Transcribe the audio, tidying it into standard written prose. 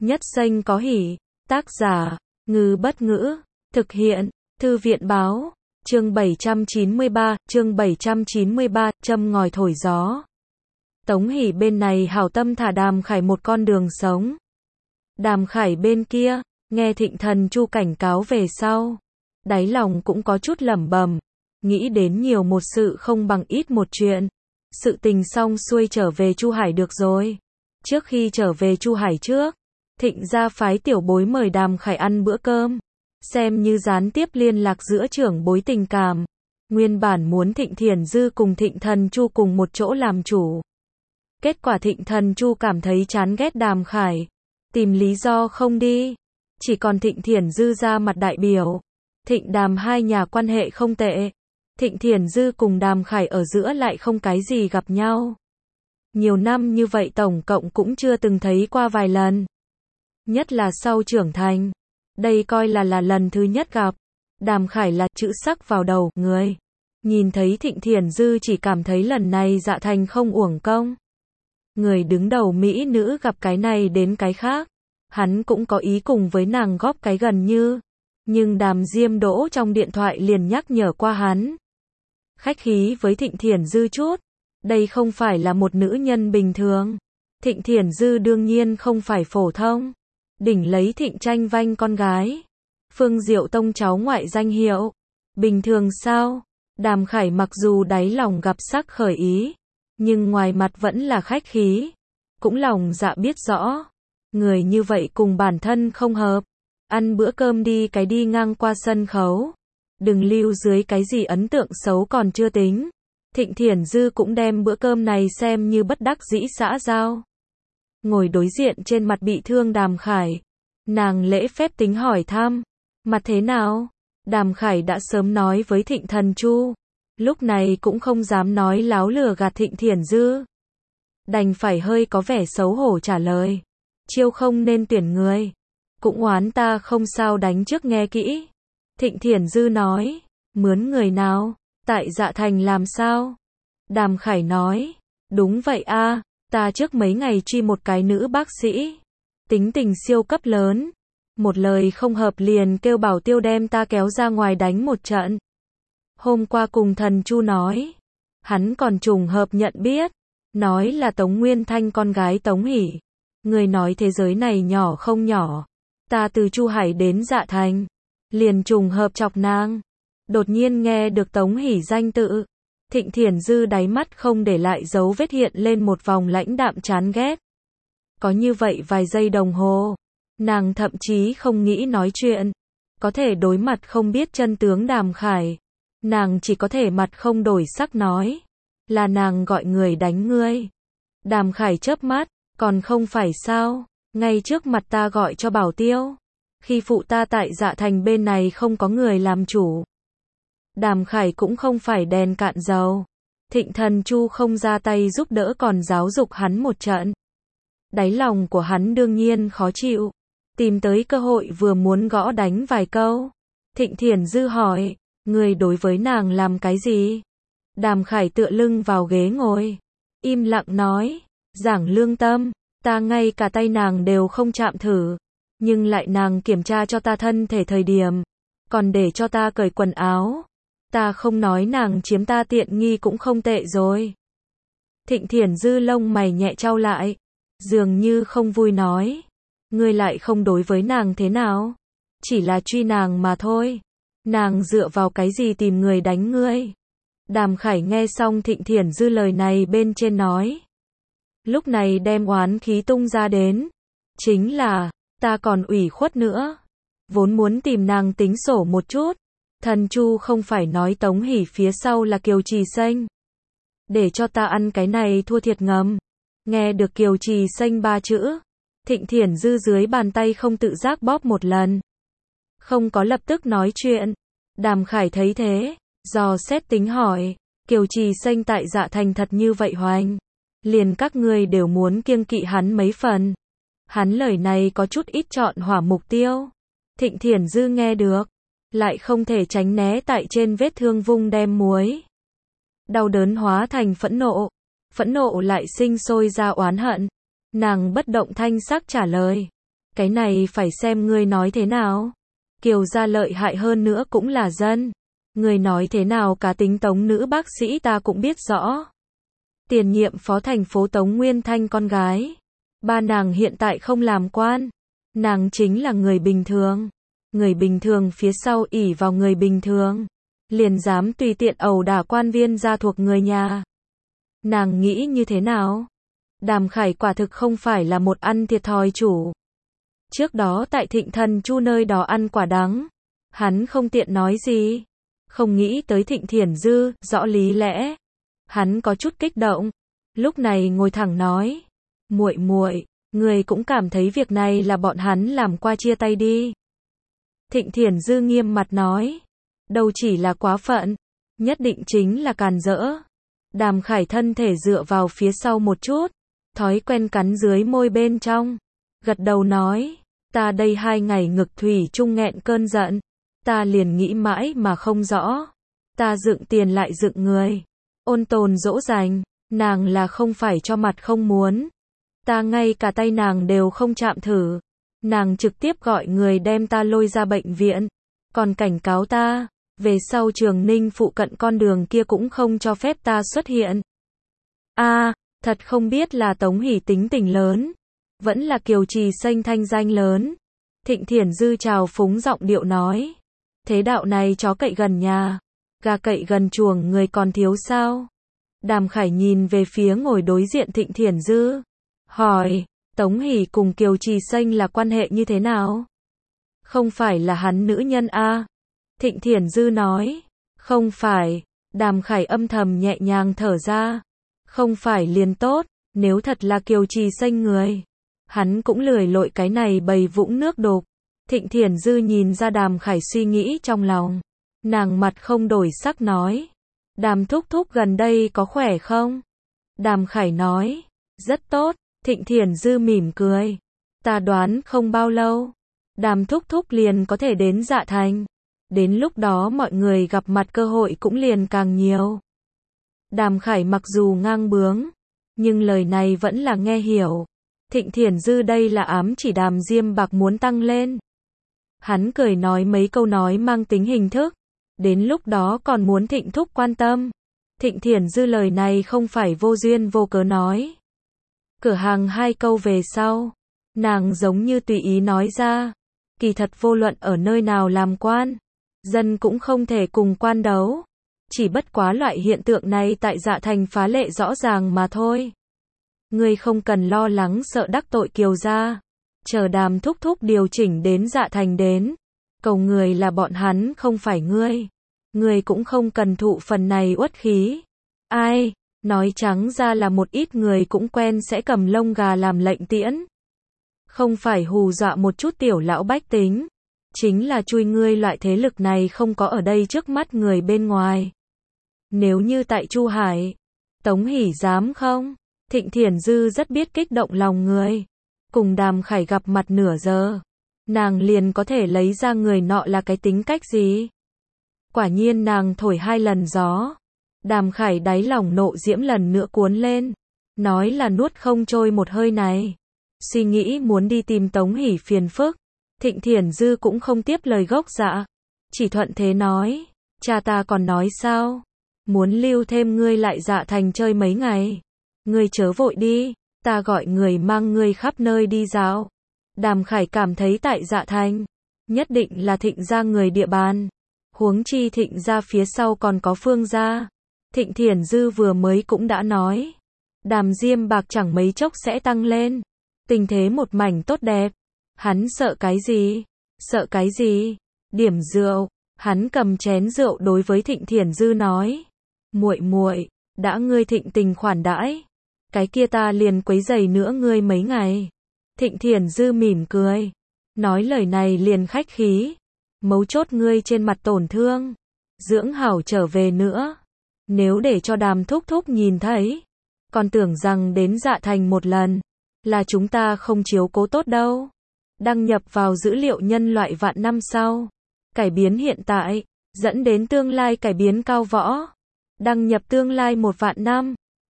Nhất Xanh có hỉ. Tác giả, Ngư Bất Ngữ. Thực hiện, Thư viện Báo. Chương 793, châm ngòi thổi gió. Tống Hỷ bên này hảo tâm thả Đàm Khải một con đường sống. Đàm Khải bên kia, nghe Thịnh Thần Chu cảnh cáo về sau, đáy lòng cũng có chút lẩm bẩm, nghĩ đến nhiều một sự không bằng ít một chuyện. Sự tình xong xuôi trở về Chu Hải được rồi. Trước khi trở về Chu Hải trước, Thịnh gia phái tiểu bối mời Đàm Khải ăn bữa cơm, xem như gián tiếp liên lạc giữa trưởng bối tình cảm. Nguyên bản muốn Thịnh Thiển Dư cùng Thịnh Thần Chu cùng một chỗ làm chủ. Kết quả Thịnh Thần Chu cảm thấy chán ghét Đàm Khải, tìm lý do không đi. Chỉ còn Thịnh Thiển Dư ra mặt đại biểu. Thịnh Đàm hai nhà quan hệ không tệ. Thịnh Thiển Dư cùng Đàm Khải ở giữa lại không cái gì gặp nhau. Nhiều năm như vậy tổng cộng cũng chưa từng thấy qua vài lần. Nhất là sau trưởng thành. Đây coi là lần thứ nhất gặp. Đàm Khải là chữ sắc vào đầu người. Nhìn thấy Thịnh Thiển Dư chỉ cảm thấy lần này Dạ Thành không uổng công. Người đứng đầu mỹ nữ gặp cái này đến cái khác. Hắn cũng có ý cùng với nàng góp cái gần như. Nhưng Đàm Diêm Đỗ trong điện thoại liền nhắc nhở qua hắn. Khách khí với Thịnh Thiển Dư chút. Đây không phải là một nữ nhân bình thường. Thịnh Thiển Dư đương nhiên không phải phổ thông. Đỉnh lấy Thịnh Tranh Vanh con gái. Phương Diệu Tông cháu ngoại danh hiệu. Bình thường sao? Đàm Khải mặc dù đáy lòng gặp sắc khởi ý. Nhưng ngoài mặt vẫn là khách khí. Cũng lòng dạ biết rõ. Người như vậy cùng bản thân không hợp. Ăn bữa cơm đi ngang qua sân khấu. Đừng lưu dưới cái gì ấn tượng xấu còn chưa tính. Thịnh Thiển Dư cũng đem bữa cơm này xem như bất đắc dĩ xã giao. Ngồi đối diện trên mặt bị thương Đàm Khải. Nàng lễ phép tính hỏi thăm. Mặt thế nào? Đàm Khải đã sớm nói với Thịnh Thần Chu. Lúc này cũng không dám nói láo lừa gạt Thịnh Thiển Dư. Đành phải hơi có vẻ xấu hổ trả lời. Chiêu không nên tuyển người. Cũng oán ta không sao đánh trước nghe kỹ. Thịnh Thiển Dư nói. Mướn người nào? Tại Dạ Thành làm sao? Đàm Khải nói. Đúng vậy a, ta trước mấy ngày truy một cái nữ bác sĩ. Tính tình siêu cấp lớn. Một lời không hợp liền kêu bảo tiêu đem ta kéo ra ngoài đánh một trận. Hôm qua cùng Thần Chu nói. Hắn còn trùng hợp nhận biết. Nói là Tống Nguyên Thanh con gái Tống Hỷ. Người nói thế giới này nhỏ không nhỏ. Ta từ Chu Hải đến Dạ Thành. Liền trùng hợp chọc nàng. Đột nhiên nghe được Tống Hỷ danh tự. Thịnh Thiển Dư đáy mắt không để lại dấu vết hiện lên một vòng lãnh đạm chán ghét. Có như vậy vài giây đồng hồ. Nàng thậm chí không nghĩ nói chuyện. Có thể đối mặt không biết chân tướng Đàm Khải. Nàng chỉ có thể mặt không đổi sắc nói. Là nàng gọi người đánh ngươi. Đàm Khải chớp mắt. Còn không phải sao. Ngay trước mặt ta gọi cho bảo tiêu. Khi phụ ta tại Dạ Thành bên này không có người làm chủ. Đàm Khải cũng không phải đèn cạn dầu. Thịnh Thần Chu không ra tay giúp đỡ còn giáo dục hắn một trận. Đáy lòng của hắn đương nhiên khó chịu. Tìm tới cơ hội vừa muốn gõ đánh vài câu. Thịnh Thiển Dư hỏi. Người đối với nàng làm cái gì? Đàm Khải tựa lưng vào ghế ngồi. Im lặng nói. Giảng lương tâm. Ta ngay cả tay nàng đều không chạm thử. Nhưng lại nàng kiểm tra cho ta thân thể thời điểm. Còn để cho ta cởi quần áo. Ta không nói nàng chiếm ta tiện nghi cũng không tệ rồi. Thịnh Thiển Dư lông mày nhẹ chau lại. Dường như không vui nói. Ngươi lại không đối với nàng thế nào? Chỉ là truy nàng mà thôi. Nàng dựa vào cái gì tìm người đánh ngươi? Đàm Khải nghe xong Thịnh Thiển Dư lời này bên trên nói. Lúc này đem oán khí tung ra đến. Chính là, ta còn ủy khuất nữa. Vốn muốn tìm nàng tính sổ một chút. Thần Chu không phải nói Tống Hỷ phía sau là Kiều Trì Xanh. Để cho ta ăn cái này thua thiệt ngầm. Nghe được Kiều Trì Xanh ba chữ. Thịnh Thiển Dư dưới bàn tay không tự giác bóp một lần. Không có lập tức nói chuyện. Đàm Khải thấy thế. Dò xét tính hỏi. Kiều Trì Xanh tại Dạ Thành thật như vậy hoành. Liền các ngươi đều muốn kiêng kỵ hắn mấy phần. Hắn lời này có chút ít chọn hỏa mục tiêu. Thịnh Thiển Dư nghe được. Lại không thể tránh né tại trên vết thương vung đem muối. Đau đớn hóa thành phẫn nộ. Phẫn nộ lại sinh sôi ra oán hận. Nàng bất động thanh sắc trả lời. Cái này phải xem ngươi nói thế nào. Kiều gia lợi hại hơn nữa cũng là dân. Ngươi nói thế nào cá tính Tống nữ bác sĩ ta cũng biết rõ. Tiền nhiệm phó thành phố Tống Nguyên Thanh con gái. Ba nàng hiện tại không làm quan. Nàng chính là người bình thường. Người bình thường phía sau ỷ vào người bình thường. Liền dám tùy tiện ẩu đả quan viên gia thuộc người nhà. Nàng nghĩ như thế nào? Đàm Khải quả thực không phải là một ăn thiệt thòi chủ. Trước đó tại Thịnh Thần Chu nơi đó ăn quả đắng. Hắn không tiện nói gì. Không nghĩ tới Thịnh Thiển Dư, rõ lý lẽ. Hắn có chút kích động. Lúc này ngồi thẳng nói. Muội muội, người cũng cảm thấy việc này là bọn hắn làm qua chia tay đi. Thịnh Thiển Dư nghiêm mặt nói. Đâu chỉ là quá phận. Nhất định chính là càn rỡ. Đàm Khải thân thể dựa vào phía sau một chút. Thói quen cắn dưới môi bên trong. Gật đầu nói. Ta đây 2 ngày ngực thủy chung nghẹn cơn giận. Ta liền nghĩ mãi mà không rõ. Ta dựng tiền lại dựng người. Ôn tồn dỗ dành. Nàng là không phải cho mặt không muốn. Ta ngay cả tay nàng đều không chạm thử. Nàng trực tiếp gọi người đem ta lôi ra bệnh viện. Còn cảnh cáo ta. Về sau Trường Ninh phụ cận con đường kia cũng không cho phép ta xuất hiện. Thật không biết là Tống Hỷ tính tình lớn. Vẫn là Kiều Trì Xanh thanh danh lớn. Thịnh Thiển Dư trào phúng giọng điệu nói. Thế đạo này chó cậy gần nhà. Gà cậy gần chuồng người còn thiếu sao? Đàm Khải nhìn về phía ngồi đối diện Thịnh Thiển Dư. Hỏi, Tống Hỷ cùng Kiều Trì Xanh là quan hệ như thế nào? Không phải là hắn nữ nhân a? Thịnh Thiển Dư nói. Không phải. Đàm Khải âm thầm nhẹ nhàng thở ra. Không phải liền tốt. Nếu thật là Kiều Trì Xanh người. Hắn cũng lười lội cái này bầy vũng nước đục. Thịnh Thiển Dư nhìn ra Đàm Khải suy nghĩ trong lòng. Nàng mặt không đổi sắc nói. Đàm thúc thúc gần đây có khỏe không? Đàm Khải nói. Rất tốt. Thịnh Thiển Dư mỉm cười. Ta đoán không bao lâu. Đàm thúc thúc liền có thể đến Dạ Thành. Đến lúc đó mọi người gặp mặt cơ hội cũng liền càng nhiều. Đàm Khải mặc dù ngang bướng. Nhưng lời này vẫn là nghe hiểu. Thịnh Thiển Dư đây là ám chỉ Đàm Diêm Bạc muốn tăng lên. Hắn cười nói mấy câu nói mang tính hình thức. Đến lúc đó còn muốn Thịnh thúc quan tâm. Thịnh Thiển Dư lời này không phải vô duyên vô cớ nói. Cửa hàng 2 câu về sau. Nàng giống như tùy ý nói ra. Kỳ thật vô luận ở nơi nào làm quan. Dân cũng không thể cùng quan đấu. Chỉ bất quá loại hiện tượng này tại Dạ Thành phá lệ rõ ràng mà thôi. Ngươi không cần lo lắng sợ đắc tội Kiều gia. Chờ Đàm thúc thúc điều chỉnh đến Dạ Thành đến. Cầu người là bọn hắn không phải ngươi. Ngươi cũng không cần thụ phần này uất khí. Ai, nói trắng ra là một ít người cũng quen sẽ cầm lông gà làm lệnh tiễn. Không phải hù dọa một chút tiểu lão bách tính. Chính là chui ngươi loại thế lực này không có ở đây trước mắt người bên ngoài. Nếu như tại Chu Hải, Tống Hỷ dám không? Thịnh Thiển Dư rất biết kích động lòng người. Cùng Đàm Khải gặp mặt nửa giờ. Nàng liền có thể lấy ra người nọ là cái tính cách gì. Quả nhiên nàng thổi 2 lần gió. Đàm Khải đáy lòng nộ diễm lần nữa cuốn lên. Nói là nuốt không trôi một hơi này. Suy nghĩ muốn đi tìm Tống Hỷ phiền phức. Thịnh Thiển Dư cũng không tiếp lời gốc dạ. Chỉ thuận thế nói. Cha ta còn nói sao? Muốn lưu thêm ngươi lại Dạ Thành chơi mấy ngày. Ngươi chớ vội đi. Ta gọi người mang ngươi khắp nơi đi dạo. Đàm Khải cảm thấy tại Dạ Thành. Nhất định là Thịnh gia người địa bàn. Huống chi Thịnh gia phía sau còn có Phương gia. Thịnh Thiển Dư vừa mới cũng đã nói. Đàm Diêm Bạc chẳng mấy chốc sẽ tăng lên. Tình thế một mảnh tốt đẹp. Hắn sợ cái gì? Sợ cái gì? Điểm rượu. Hắn cầm chén rượu đối với Thịnh Thiển Dư nói. Muội muội, đã ngươi thịnh tình khoản đãi. Cái kia ta liền quấy rầy nữa ngươi mấy ngày. Thịnh Thiển Dư mỉm cười. Nói lời này liền khách khí. Mấu chốt ngươi trên mặt tổn thương. Dưỡng hảo trở về nữa. Nếu để cho Đàm thúc thúc nhìn thấy. Còn tưởng rằng đến Dạ Thành một lần. Là chúng ta không chiếu cố tốt đâu. Đăng nhập vào dữ liệu nhân loại vạn năm sau. Cải biến hiện tại. Dẫn đến tương lai cải biến cao võ. Đăng nhập tương lai 1 vạn năm.